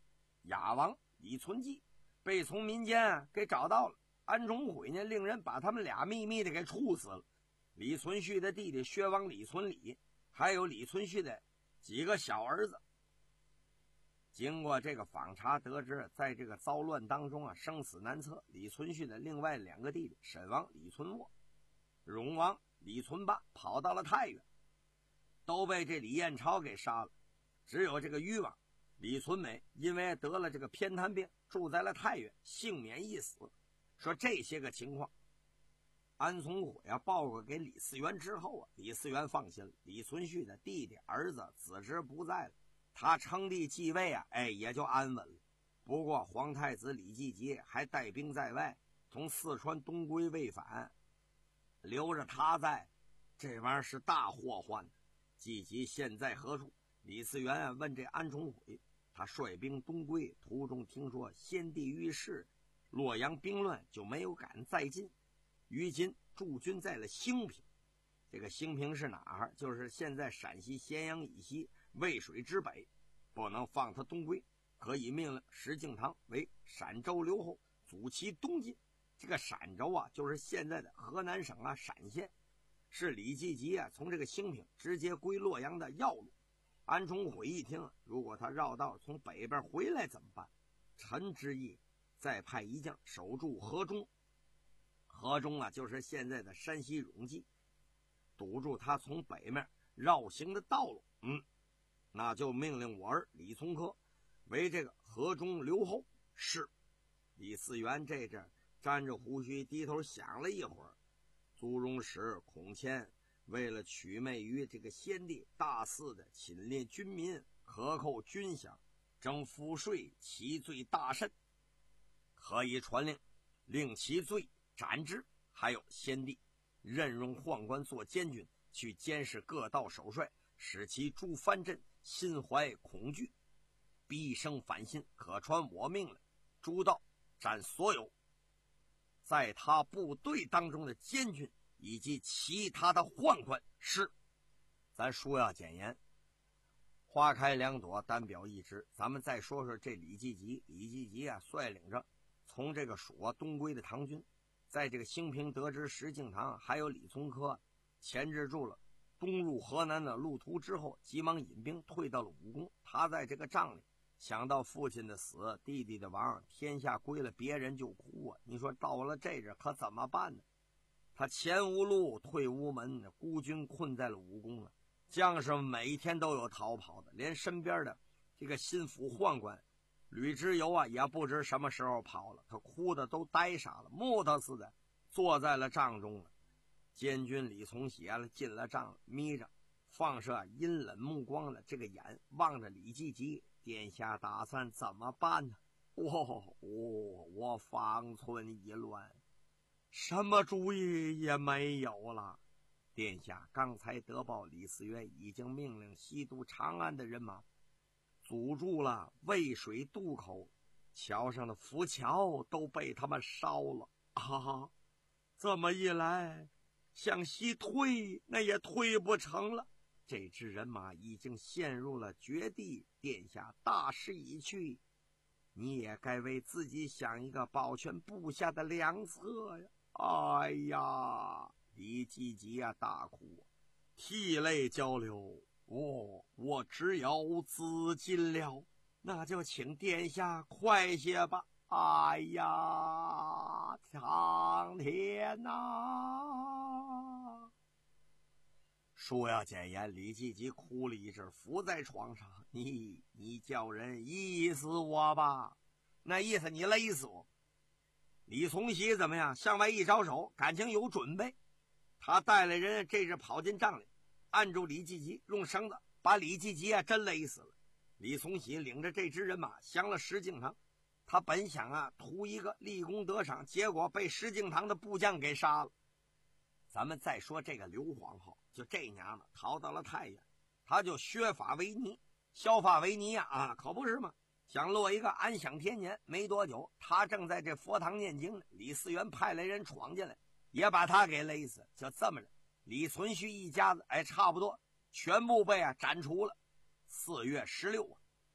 S6: 哑王李存基被从民间啊给找到了，安重悔呢令人把他们俩秘密的给处死了。李存勖的弟弟薛王李存礼，还有李存勖的几个小儿子。经过这个访查得知，在这个骚乱当中啊，生死难测。李存勖的另外两个弟弟沈王李存渥、荣王李存霸跑到了太原，都被这李彦超给杀了。只有这个虞王李存美因为得了这个偏瘫病，住在了太原，幸免一死。说这些个情况，安从悔啊报告给李嗣源之后啊，李嗣源放心了，李存勖的弟弟儿子子侄不在了，他称帝继位啊，哎也就安稳了。不过皇太子李继吉还带兵在外，从四川东归未返，留着他在，这玩意儿是大祸患。季吉现在何处？李嗣源啊问这安重悔。他率兵东归，途中听说先帝遇事，洛阳兵乱，就没有敢再进。于今驻军在了兴平。这个兴平是哪儿？就是现在陕西咸阳以西渭水之北，不能放他东归，可以命令石敬瑭为陕州留后，阻其东进。这个陕州啊就是现在的河南省啊陕县，是李继吉啊从这个兴平直接归洛阳的要路。安重悔一听，如果他绕道从北边回来怎么办？臣之意再派一将守住河中。河中啊就是现在的山西永济，堵住他从北面绕行的道路。嗯，那就命令我儿李从珂为这个河中留后。是。李嗣源这阵沾着胡须低头想了一会儿，租荣使孔谦为了取媚于这个先帝，大肆的侵略军民，克扣军饷，征赋税，其罪大甚，可以传令令其罪斩之。还有先帝任用宦官做监军，去监视各道守帅，使其诸藩镇心怀恐惧，毕生反心，可传我命令，诸道斩所有在他部队当中的监军以及其他的宦官。是。咱书要简言，花开两朵，单表一枝。咱们再说说这李继吉。李继吉啊率领着从这个蜀啊东归的唐军，在这个兴平得知石敬瑭还有李从珂钳制住了东入河南的路途之后，急忙引兵退到了武功。他在这个帐里想到父亲的死，弟弟的亡，天下归了别人就哭啊！你说到了这阵可怎么办呢？他前无路，退无门，孤军困在了武功了。将士们每天都有逃跑的，连身边的这个心腹宦官吕知游啊，也不知什么时候跑了。他哭的都呆傻了，木头似的坐在了帐中了。监军李从喜了进了帐，眯着放射阴冷目光的这个眼望着李继吉。殿下打算怎么办呢？我我我方寸已乱，什么主意也没有了。殿下刚才得报，李嗣源已经命令西都长安的人马阻住了渭水渡口，桥上的浮桥都被他们烧了啊！这么一来，向西退那也退不成了。这支人马已经陷入了绝地，殿下大势已去，你也该为自己想一个保全部下的良策呀！哎呀，李继吉啊大哭，涕泪交流。哦，我只有自尽了，那就请殿下快些吧。哎呀，苍天哪！说要简言，李继吉哭了一阵，伏在床上。你你叫人缢死我吧，那意思你勒死我。李从喜怎么样？向外一招手，感情有准备。他带来人，这是跑进帐里，按住李继吉，用绳子把李继吉啊真勒死了。李从喜领着这支人马降了石敬瑭，他本想啊图一个立功得赏，结果被石敬瑭的部将给杀了。咱们再说这个刘皇后，就这娘们逃到了太原，她就削发为尼，削发为尼呀 啊, 啊，可不是吗？想落一个安享天年。没多久，她正在这佛堂念经呢，李嗣源派来人闯进来，也把她给勒死。就这么着，李存勖一家子，哎，差不多全部被啊斩除了。四月十六啊，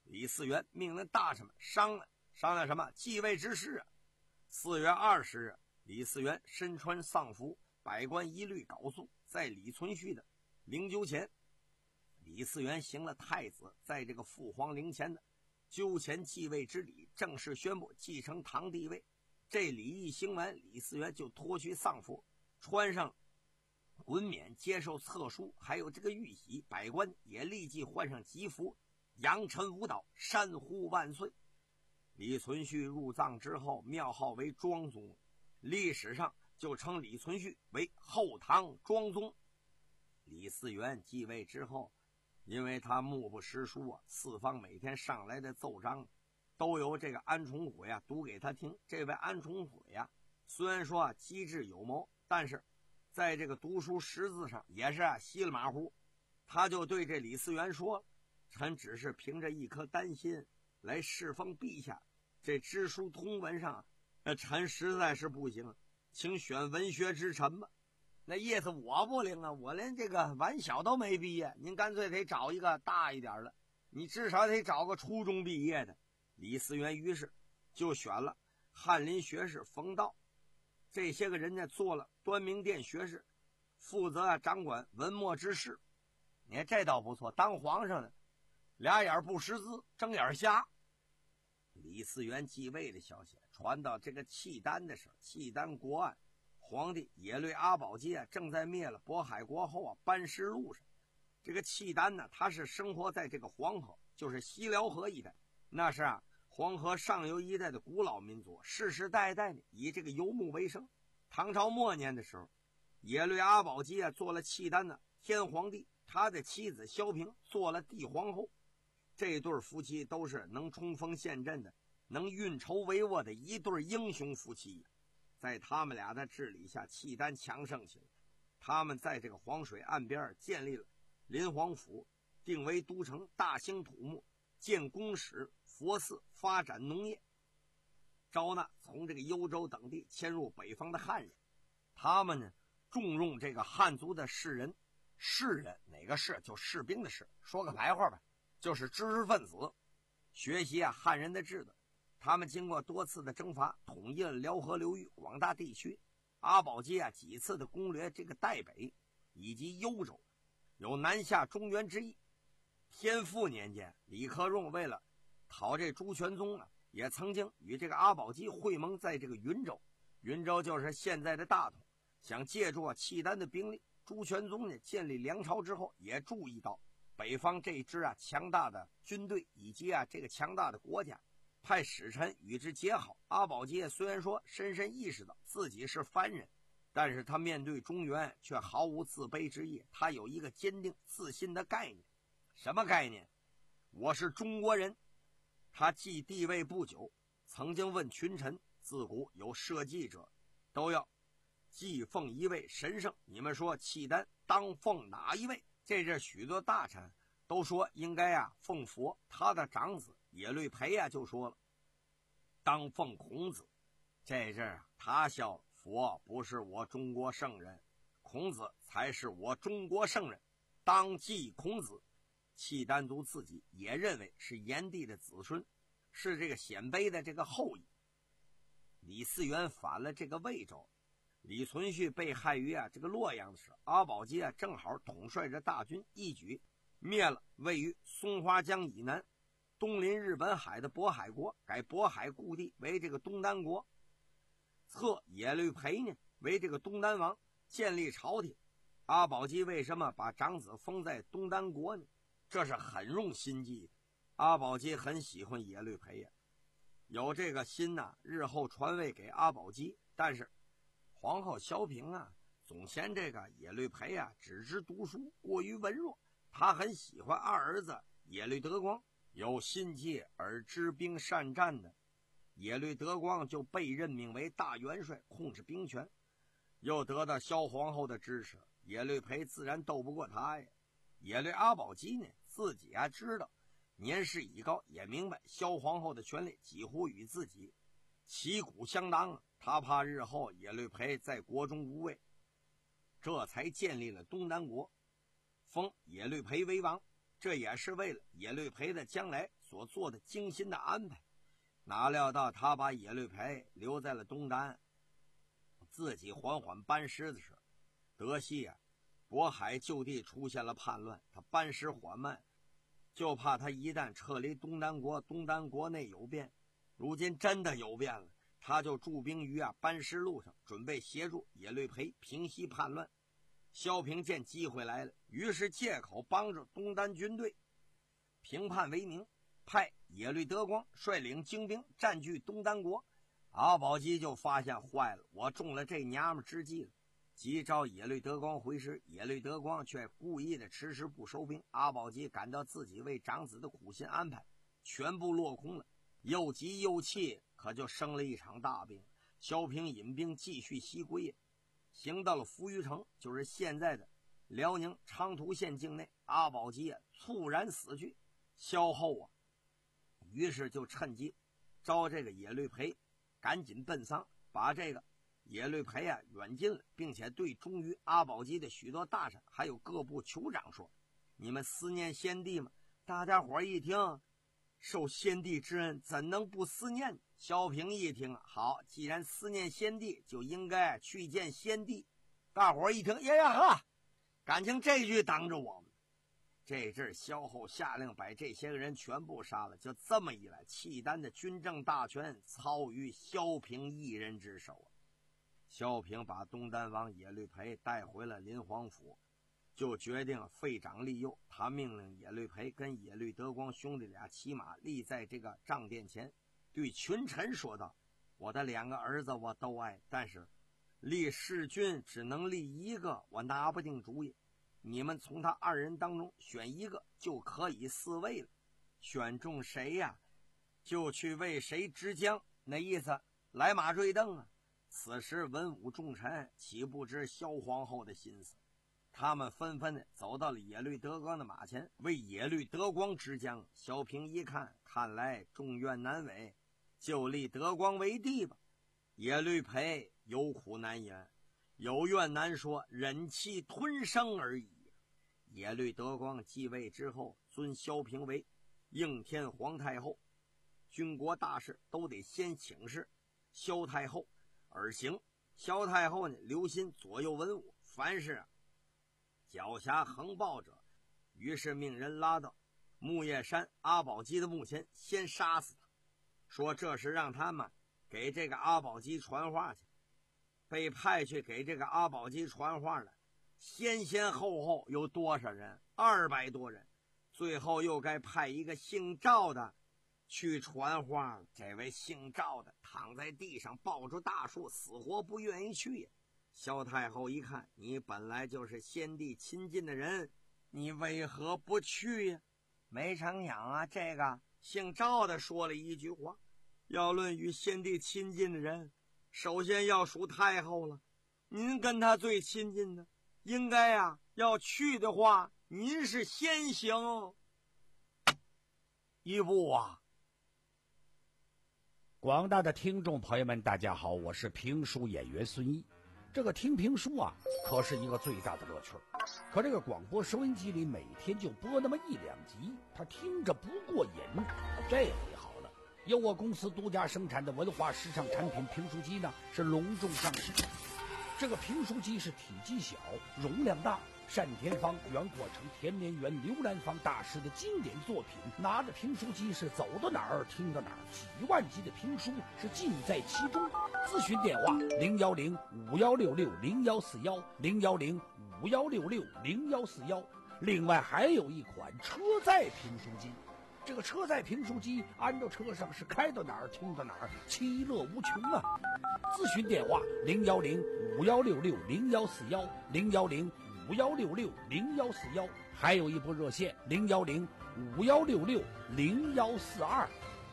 S6: 李嗣源命令大臣们商量商量什么继位之事啊。四月二十日，李嗣源身穿丧服，百官一律缟素，在李存勖的灵柩前，李嗣源行了太子在这个父皇陵前的柩前继位之礼，正式宣布继承唐帝位。这礼仪行完，李嗣源就脱去丧服，穿上衮冕，接受册书，还有这个玉玺，百官也立即换上吉服，扬尘舞蹈，山呼万岁。李存勖入葬之后，庙号为庄宗，历史上就称李存勖为后唐庄宗。李嗣源继位之后，因为他目不识书啊，四方每天上来的奏章都由这个安重悔啊读给他听。这位安重悔啊，虽然说啊机智有谋，但是在这个读书识字上也是啊稀里马虎。他就对这李嗣源说：“臣只是凭着一颗丹心来侍奉陛下，这知书通文上，那臣实在是不行，请选文学之臣吧。”那意思我不灵啊，我连这个晚小都没毕业，您干脆得找一个大一点的，你至少得找个初中毕业的。李嗣源于是就选了翰林学士冯道，这些个人呢做了端明殿学士，负责啊掌管文墨之事。你看这倒不错，当皇上的俩眼不识字，睁眼瞎。李嗣源继位的消息传到这个契丹的时候，契丹国岸皇帝耶律阿保机啊正在灭了渤海国后啊班师路上。这个契丹呢，他是生活在这个黄河，就是西辽河一带，那是啊黄河上游一带的古老民族，世世代代呢以这个游牧为生。唐朝末年的时候，耶律阿保机啊做了契丹的天皇帝，他的妻子萧平做了帝皇后。这对夫妻都是能冲锋陷阵的，能运筹帷幄的一对英雄夫妻。在他们俩的治理下，契丹强盛起来。他们在这个黄水岸边建立了临皇府，定为都城，大兴土木，建宫室、佛寺，发展农业，招纳从这个幽州等地迁入北方的汉人。他们呢重用这个汉族的士人，士人哪个士？就士兵的士，说个白话吧，就是知识分子，学习啊汉人的制度。他们经过多次的征伐，统一了辽河流域广大地区。阿保机啊几次的攻略这个代北以及幽州，有南下中原之意。天复年间，李克用为了讨这朱全宗啊，也曾经与这个阿保机会盟在这个云州，云州就是现在的大同，想借助啊契丹的兵力。朱全宗呢建立梁朝之后，也注意到北方这支啊强大的军队以及啊这个强大的国家，派使臣与之结好。阿保机虽然说深深意识到自己是番人，但是他面对中原却毫无自卑之意。他有一个坚定自信的概念，什么概念？我是中国人。他继帝位不久，曾经问群臣，自古有社稷者，都要祭奉一位神圣，你们说契丹当奉哪一位？这是许多大臣都说应该啊奉佛。他的长子耶律培啊就说了，当奉孔子。这阵啊他笑了，佛不是我中国圣人，孔子才是我中国圣人，当祭孔子。契丹族自己也认为是炎帝的子孙，是这个鲜卑的这个后裔。李嗣源反了这个魏州，李存勖被害于啊这个洛阳的时候，阿保机啊正好统帅着大军，一举灭了位于松花江以南东临日本海的渤海国，改渤海故地为这个东丹国，册耶律培呢为这个东丹王，建立朝廷。阿保机为什么把长子封在东丹国呢？这是很用心计的。阿保机很喜欢耶律培呀，有这个心呐、啊，日后传位给阿保机。但是皇后萧平啊，总嫌这个耶律培啊只知读书，过于文弱。他很喜欢二儿子耶律德光，有心计而知兵善战的耶律德光就被任命为大元帅，控制兵权，又得到萧皇后的支持，耶律培自然斗不过他呀。耶律阿保机呢，自己啊知道年事已高，也明白萧皇后的权力几乎与自己旗鼓相当啊，他怕日后耶律培在国中无位，这才建立了东丹国，封耶律培为王。 这也是为了野绿培的将来所做的精心的安排。哪料到他把野绿培留在了东单，自己缓缓班师的时候，德系啊，渤海就地出现了叛乱，他班师缓慢，就怕他一旦撤离东丹国，东丹国内有变。如今真的有变了，他就驻兵于啊班师路上，准备协助野绿培平息叛乱。萧平见机会来了，于是借口帮助东丹军队平叛为名，派野绿德光率领精兵占据东丹国。阿保机就发现坏了，我中了这娘们之计了，急召野绿德光回师。野绿德光却故意的迟迟不收兵，阿保机感到自己为长子的苦心安排全部落空了，又急又气，可就生了一场大病。萧平引兵继续西归，行到了扶余城，就是现在的辽宁昌图县境内。阿保机啊猝然死去，萧后啊于是就趁机招这个野绿培赶紧奔丧，把这个野绿培啊软禁了，并且对忠于阿保机的许多大臣还有各部酋长说：你们思念先帝吗？大家伙一听，受先帝之恩，怎能不思念？萧平一听，好，既然思念先帝，就应该去见先帝。大伙一听，呀呀呵，感情这句等着我们。这阵萧后下令把这些个人全部杀了，就这么一来，契丹的军政大权操于萧平一人之手啊。萧平把东丹王野绿培带回了林皇府，就决定废长立幼。他命令野绿培跟野绿德光兄弟俩骑马立在这个帐殿前，对群臣说道：我的两个儿子我都爱，但是立弑君只能立一个，我拿不定主意。你们从他二人当中选一个就可以嗣位了，选中谁呀、啊、就去为谁执将，那意思来马坠镫啊。此时文武重臣岂不知萧皇后的心思，他们纷纷的走到了野绿德光的马前，为野绿德光执将。萧平一看，看来众愿难违，就立德光为帝吧。野绿培有苦难言，有怨难说，忍气吞声而已。野绿德光继位之后，尊萧平为应天皇太后，军国大事都得先请示萧太后而行。萧太后呢，留心左右文武，凡是狡黠横暴者，于是命人拉到木叶山阿保机的墓前，先杀死他，说这是让他们给这个阿保机传话去。被派去给这个阿保机传话的先先后后有多少人？二百多人。最后又该派一个姓赵的去传话了。这位姓赵的躺在地上抱住大树，死活不愿意去呀。萧太后一看，你本来就是先帝亲近的人，你为何不去呀？没成想啊，这个姓赵的说了一句话：要论与先帝亲近的人，首先要数太后了，您跟他最亲近的，应该啊，要去的话，您是先行一步啊。
S4: 广大的听众朋友们，大家好，我是评书演员孙毅。这个听评书啊，可是一个最大的乐趣。可这个广播收音机里每天就播那么一两集，他听着不过瘾。这回好了，由我公司独家生产的文化时尚产品评书机呢，是隆重上市。这个评书机是体积小，容量大，单田芳、袁阔成、田连元、刘兰芳大师的经典作品，拿着评书机是走到哪儿听到哪儿，几万集的评书是尽在其中。咨询电话零幺零五幺六六零幺四幺零幺零五幺六六零幺四幺。另外还有一款车载评书机，这个车载评书机安到车上是开到哪儿听到哪儿，其乐无穷啊。咨询电话零幺零五幺六六零幺四幺零幺零五幺六六零幺四幺，还有一部热线零幺零五幺六六零幺四二。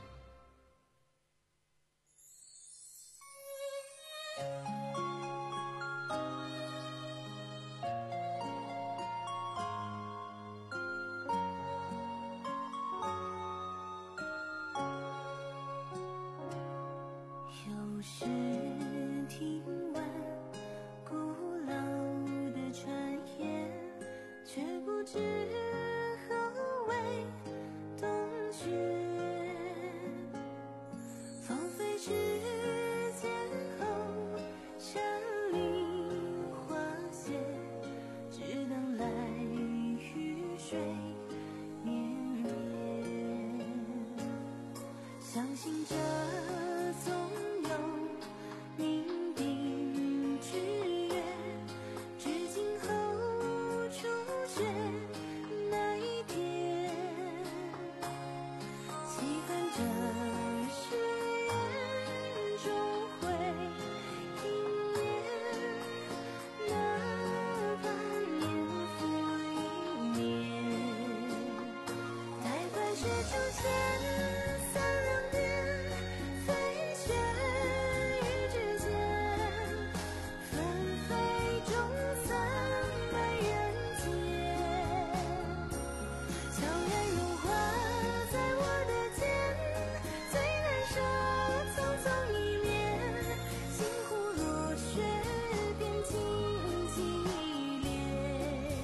S3: 有时听完古老的传言，却不知后信着总有冥冥之约，至今后初雪那一天，期盼着誓言终会应验，哪怕年复一年。待白雪出现，三两点飞雪与指尖，纷飞中散满人间。悄然融化在我的肩，最难舍匆匆一面，心湖若雪便轻轻一恋。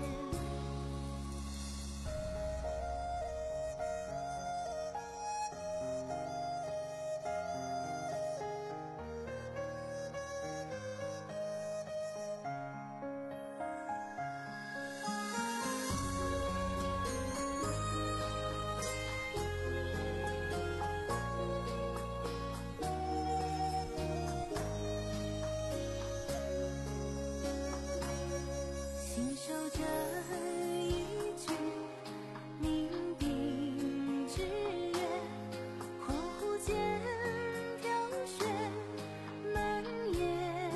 S3: 信守着一句凝冰之约，恍惚间飘雪满野，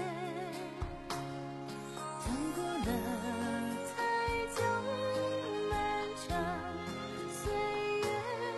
S3: 趟过了太久漫长岁月，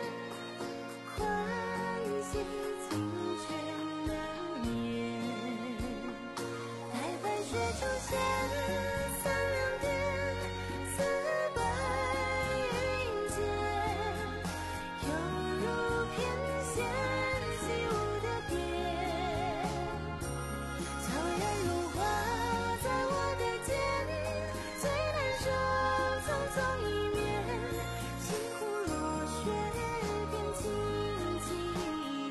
S3: 欢喜惊却难眠。待白雪出现，三两点似白云间，犹如翩跹起舞的蝶，悄然融化在我的肩，最难舍匆匆一面，心湖若雪便轻轻一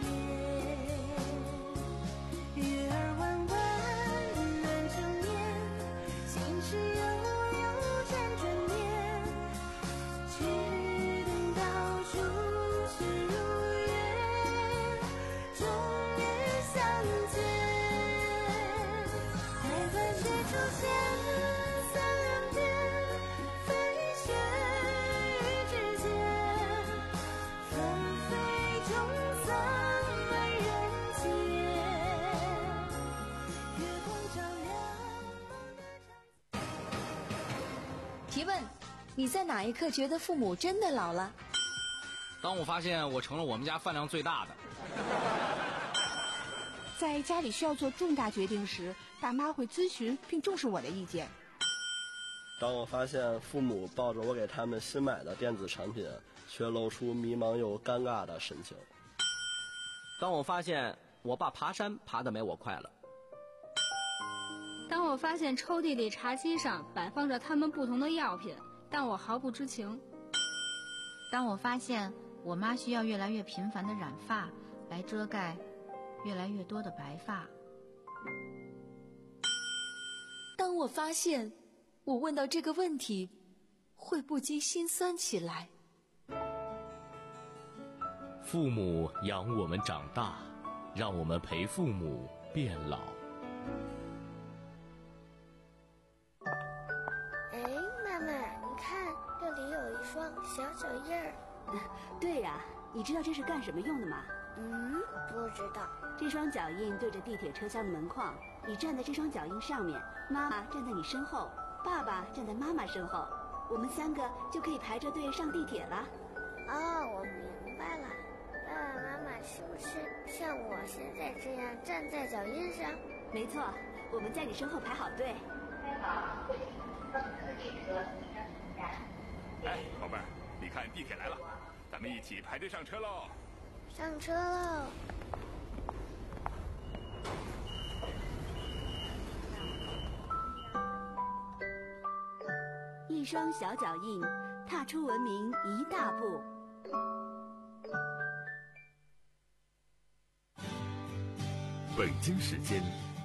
S3: 恋。月儿弯弯软成面，心事悠悠辗转念，只等到初雪如约，终于相见。待白雪出现，三两点飞雪与指尖，纷飞中散满人间。月光照亮。
S10: 提问：你在哪一刻觉得父母真的老了？
S1: 当我发现我成了我们家饭量最大的。
S11: 在家里需要做重大决定时，爸妈会咨询并重视我的意见。
S12: 当我发现父母抱着我给他们新买的电子产品，却露出迷茫又尴尬的神情。
S13: 当我发现我爸爬山爬得没我快了。
S14: 当我发现抽屉里茶几上摆放着他们不同的药品，但我毫不知情。
S15: 当我发现我妈需要越来越频繁的染发来遮盖越来越多的白发。
S10: 当我发现我问到这个问题会不禁心酸起来。
S16: 父母养我们长大，让我们陪父母变老。
S5: 哎，妈妈，你看这里有一双小脚印儿。
S11: 对呀、啊，你知道这是干什么用的吗？
S5: 嗯，不知道。
S11: 这双脚印对着地铁车厢的门框，你站在这双脚印上面，妈妈站在你身后，爸爸站在妈妈身后，我们三个就可以排着队上地铁了。
S5: 哦，我明白了。爸爸妈妈是不是像我现在这样站在脚印上？
S11: 没错，我们在你身后排好队。
S17: 哎，宝贝儿，你看地铁来了，咱们一起排队上车喽！
S5: 上车喽！
S11: 一双小脚印，踏出文明一大步。
S2: 北京时间